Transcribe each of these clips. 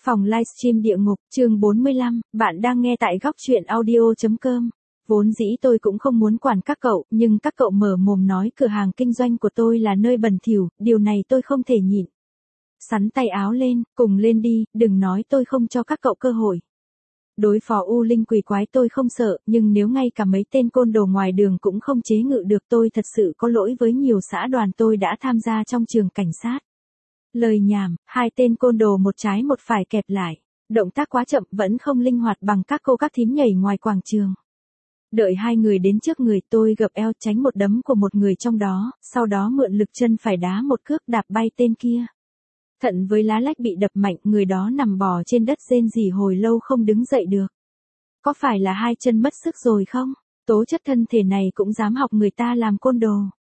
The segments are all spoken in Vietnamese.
Phòng livestream địa ngục, chương 45, bạn đang nghe tại góc truyện audio.com. Vốn dĩ tôi cũng không muốn quản các cậu, nhưng các cậu mở mồm nói cửa hàng kinh doanh của tôi là nơi bẩn thỉu, điều này tôi không thể nhịn. Sắn tay áo lên, cùng lên đi, đừng nói tôi không cho các cậu cơ hội. Đối phó u linh quỷ quái tôi không sợ, nhưng nếu ngay cả mấy tên côn đồ ngoài đường cũng không chế ngự được tôi thật sự có lỗi với nhiều xã đoàn tôi đã tham gia trong trường cảnh sát. Lời nhảm, hai tên côn đồ một trái một phải kẹp lại. Động tác quá chậm vẫn không linh hoạt bằng các cô các thím nhảy ngoài quảng trường. Đợi hai người đến trước người tôi gập eo tránh một đấm của một người trong đó, sau đó mượn lực chân phải đá một cước đạp bay tên kia. Thận với lá lách bị đập mạnh, người đó nằm bò trên đất rên rỉ hồi lâu không đứng dậy được. Có phải là hai chân mất sức rồi không? Tố chất thân thể này cũng dám học người ta làm côn đồ.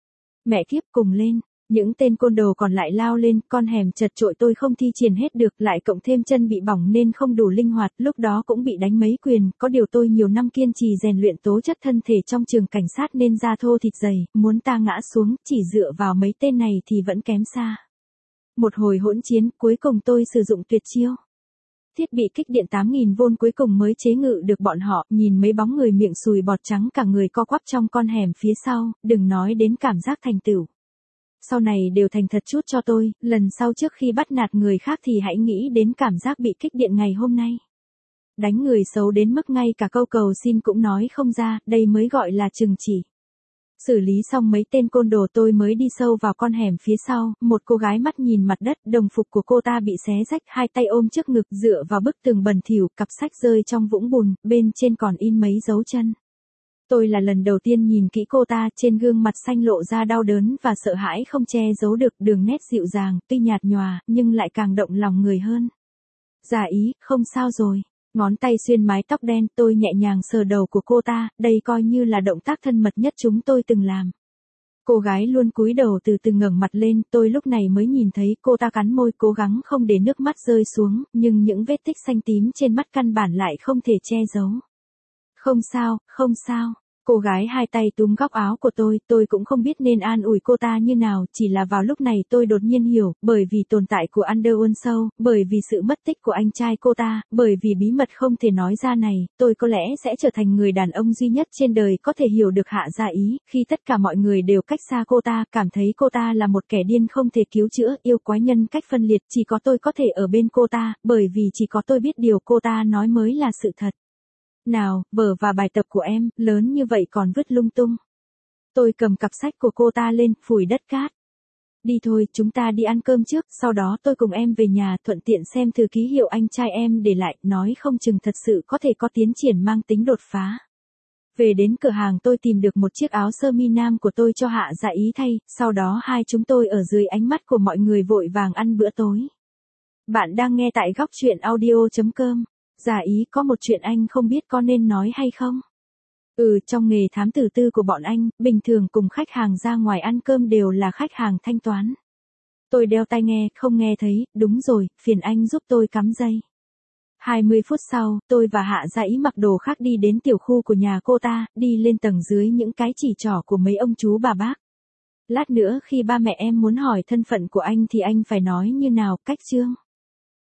Mẹ kiếp, cùng lên. Những tên côn đồ còn lại lao lên, con hẻm chật chội tôi không thi triển hết được, lại cộng thêm chân bị bỏng nên không đủ linh hoạt, lúc đó cũng bị đánh mấy quyền, có điều tôi nhiều năm kiên trì rèn luyện tố chất thân thể trong trường cảnh sát nên da thô thịt dày, muốn ta ngã xuống, chỉ dựa vào mấy tên này thì vẫn kém xa. Một hồi hỗn chiến, cuối cùng tôi sử dụng tuyệt chiêu. Thiết bị kích điện 8000V cuối cùng mới chế ngự được bọn họ, nhìn mấy bóng người miệng sùi bọt trắng cả người co quắp trong con hẻm phía sau, đừng nói đến cảm giác thành tựu. Sau này đều thành thật chút cho tôi, lần sau trước khi bắt nạt người khác thì hãy nghĩ đến cảm giác bị kích điện ngày hôm nay. Đánh người xấu đến mức ngay cả câu cầu xin cũng nói không ra, đây mới gọi là trừng chỉ. Xử lý xong mấy tên côn đồ tôi mới đi sâu vào con hẻm phía sau, một cô gái mắt nhìn mặt đất, đồng phục của cô ta bị xé rách, hai tay ôm trước ngực dựa vào bức tường bẩn thỉu, cặp sách rơi trong vũng bùn, bên trên còn in mấy dấu chân. Tôi là lần đầu tiên nhìn kỹ cô ta, trên gương mặt xanh lộ ra đau đớn và sợ hãi không che giấu được, đường nét dịu dàng, tuy nhạt nhòa, nhưng lại càng động lòng người hơn. Dạ ý, không sao rồi. Ngón tay xuyên mái tóc đen, tôi nhẹ nhàng sờ đầu của cô ta, đây coi như là động tác thân mật nhất chúng tôi từng làm. Cô gái luôn cúi đầu từ từ ngẩng mặt lên, tôi lúc này mới nhìn thấy cô ta cắn môi cố gắng không để nước mắt rơi xuống, nhưng những vết tích xanh tím trên mắt căn bản lại không thể che giấu. Không sao, không sao. Cô gái hai tay túm góc áo của tôi cũng không biết nên an ủi cô ta như nào, chỉ là vào lúc này tôi đột nhiên hiểu, bởi vì tồn tại của Underworld Show, bởi vì sự mất tích của anh trai cô ta, bởi vì bí mật không thể nói ra này, tôi có lẽ sẽ trở thành người đàn ông duy nhất trên đời có thể hiểu được Hạ Dạ Ý, khi tất cả mọi người đều cách xa cô ta, cảm thấy cô ta là một kẻ điên không thể cứu chữa, yêu quái nhân cách phân liệt, chỉ có tôi có thể ở bên cô ta, bởi vì chỉ có tôi biết điều cô ta nói mới là sự thật. Nào, vở và bài tập của em, lớn như vậy còn vứt lung tung. Tôi cầm cặp sách của cô ta lên, phủi đất cát. Đi thôi, chúng ta đi ăn cơm trước, sau đó tôi cùng em về nhà, thuận tiện xem thử ký hiệu anh trai em để lại, nói không chừng thật sự có thể có tiến triển mang tính đột phá. Về đến cửa hàng tôi tìm được một chiếc áo sơ mi nam của tôi cho Hạ Dạ Ý thay, sau đó hai chúng tôi ở dưới ánh mắt của mọi người vội vàng ăn bữa tối. Bạn đang nghe tại góc truyện audio.com. Dạ Ý, có một chuyện anh không biết có nên nói hay không? Trong nghề thám tử tư của bọn anh, bình thường cùng khách hàng ra ngoài ăn cơm đều là khách hàng thanh toán. Tôi đeo tai nghe, không nghe thấy, đúng rồi, phiền anh giúp tôi cắm dây. 20 phút sau, tôi và Hạ Dạ Ý mặc đồ khác đi đến tiểu khu của nhà cô ta, đi lên tầng dưới những cái chỉ trỏ của mấy ông chú bà bác. Lát nữa khi ba mẹ em muốn hỏi thân phận của anh thì anh phải nói như nào, cách chương.